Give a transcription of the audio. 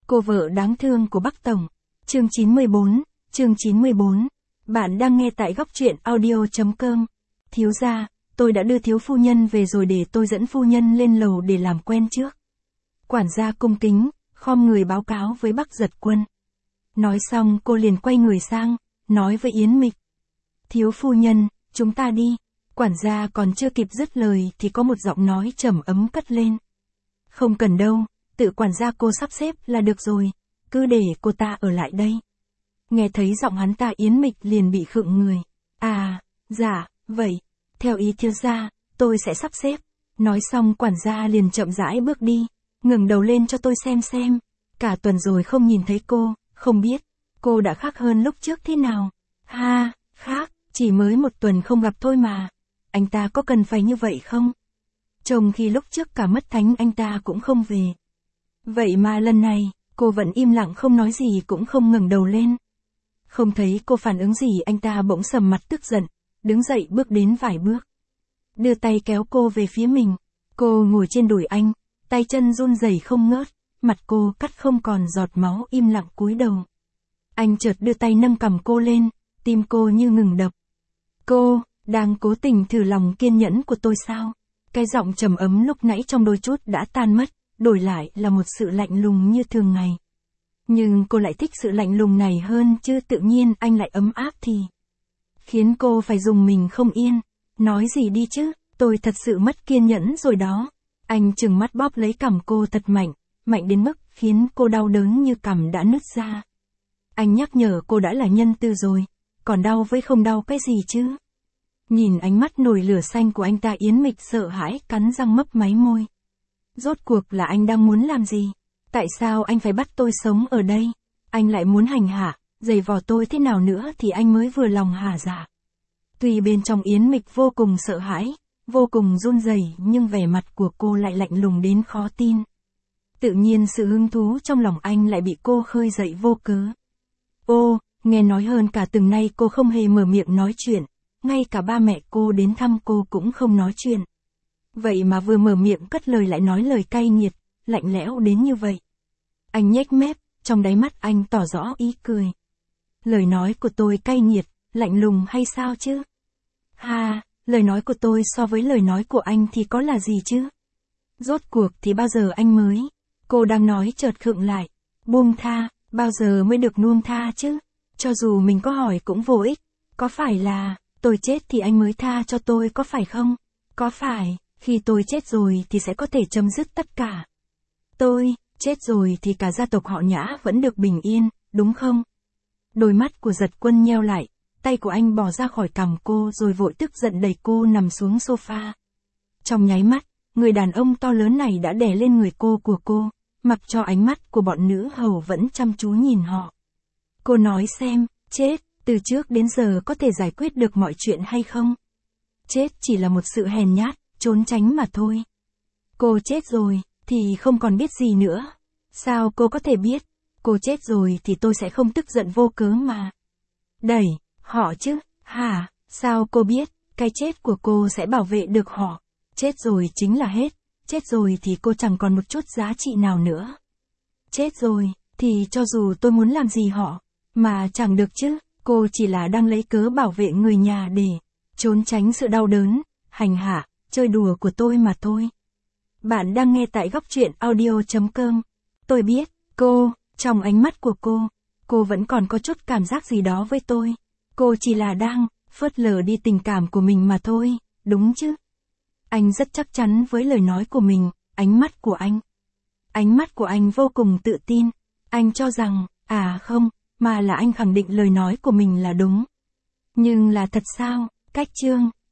Cô vợ đáng thương của Bắc Tổng. Chương 94. Bạn đang nghe tại góc truyện audio.com. Thiếu gia, tôi đã đưa thiếu phu nhân về rồi, để tôi dẫn phu nhân lên lầu để làm quen trước. Quản gia cung kính, khom người báo cáo với Bắc Giật Quân. Nói xong cô liền quay người sang, nói với Yến Mịch. Thiếu phu nhân, chúng ta đi. Quản gia còn chưa kịp dứt lời thì có một giọng nói trầm ấm cất lên. Không cần đâu, tự quản gia cô sắp xếp là được rồi, cứ để cô ta ở lại đây. Nghe thấy giọng hắn ta, Yến Mịch liền bị khựng người. À, dạ, vậy, theo ý thiếu gia, tôi sẽ sắp xếp. Nói xong quản gia liền chậm rãi bước đi, ngẩng đầu lên cho tôi xem. Cả tuần rồi không nhìn thấy cô, không biết, cô đã khác hơn lúc trước thế nào. Ha, khác, chỉ mới một tuần không gặp thôi mà. Anh ta có cần phải như vậy không? Trông khi lúc trước cả Mất Thánh anh ta cũng không về. Vậy mà lần này, cô vẫn im lặng không nói gì, cũng không ngẩng đầu lên. Không thấy cô phản ứng gì, anh ta bỗng sầm mặt tức giận, đứng dậy bước đến vài bước. Đưa tay kéo cô về phía mình. Cô ngồi trên đùi anh, tay chân run rẩy không ngớt, mặt cô cắt không còn giọt máu, im lặng cúi đầu. Anh chợt đưa tay nâng cằm cô lên, tim cô như ngừng đập. Cô, đang cố tình thử lòng kiên nhẫn của tôi sao? Cái giọng trầm ấm lúc nãy trong đôi chút đã tan mất, đổi lại là một sự lạnh lùng như thường ngày. Nhưng cô lại thích sự lạnh lùng này hơn, chứ tự nhiên anh lại ấm áp thì khiến cô phải rùng mình không yên. Nói gì đi chứ, tôi thật sự mất kiên nhẫn rồi đó. Anh trừng mắt bóp lấy cằm cô thật mạnh, mạnh đến mức khiến cô đau đớn như cằm đã nứt ra. Anh nhắc nhở cô đã là nhân từ rồi, còn đau với không đau cái gì chứ? Nhìn ánh mắt nổi lửa xanh của anh ta, Yến Mịch sợ hãi cắn răng mấp máy môi. Rốt cuộc là anh đang muốn làm gì? Tại sao anh phải bắt tôi sống ở đây? Anh lại muốn hành hạ, giày vò tôi thế nào nữa thì anh mới vừa lòng hả dạ? Tuy bên trong Yến Mịch vô cùng sợ hãi, vô cùng run rẩy, nhưng vẻ mặt của cô lại lạnh lùng đến khó tin. Tự nhiên sự hứng thú trong lòng anh lại bị cô khơi dậy vô cớ. Ô, nghe nói hơn cả từng nay cô không hề mở miệng nói chuyện, ngay cả ba mẹ cô đến thăm cô cũng không nói chuyện. Vậy mà vừa mở miệng cất lời lại nói lời cay nghiệt, lạnh lẽo đến như vậy. Anh nhếch mép, trong đáy mắt anh tỏ rõ ý cười. Lời nói của tôi cay nghiệt, lạnh lùng hay sao chứ? Ha, lời nói của tôi so với lời nói của anh thì có là gì chứ? Rốt cuộc thì bao giờ anh mới? Cô đang nói chợt khựng lại. Buông tha, bao giờ mới được buông tha chứ? Cho dù mình có hỏi cũng vô ích. Có phải là, tôi chết thì anh mới tha cho tôi có phải không? Có phải, khi tôi chết rồi thì sẽ có thể chấm dứt tất cả? Tôi, chết rồi thì cả gia tộc họ Nhã vẫn được bình yên, đúng không? Đôi mắt của Giật Quân nheo lại, tay của anh bỏ ra khỏi cằm cô rồi vội tức giận đẩy cô nằm xuống sofa. Trong nháy mắt, người đàn ông to lớn này đã đè lên người của cô, mặc cho ánh mắt của bọn nữ hầu vẫn chăm chú nhìn họ. Cô nói xem, chết, từ trước đến giờ có thể giải quyết được mọi chuyện hay không? Chết chỉ là một sự hèn nhát, trốn tránh mà thôi. Cô chết rồi, thì không còn biết gì nữa. Sao cô có thể biết? Cô chết rồi thì tôi sẽ không tức giận vô cớ mà. Đẩy, họ chứ, hả? Sao cô biết, cái chết của cô sẽ bảo vệ được họ? Chết rồi chính là hết, chết rồi thì cô chẳng còn một chút giá trị nào nữa. Chết rồi, thì cho dù tôi muốn làm gì họ, mà chẳng được chứ, cô chỉ là đang lấy cớ bảo vệ người nhà để trốn tránh sự đau đớn, hành hạ, chơi đùa của tôi mà thôi. Bạn đang nghe tại góc truyện audio.com. Tôi biết, cô, trong ánh mắt của cô vẫn còn có chút cảm giác gì đó với tôi. Cô chỉ là đang phớt lờ đi tình cảm của mình mà thôi, đúng chứ? Anh rất chắc chắn với lời nói của mình, ánh mắt của anh vô cùng tự tin. Anh cho rằng, không, mà là anh khẳng định lời nói của mình là đúng. Nhưng là thật sao? Cách chương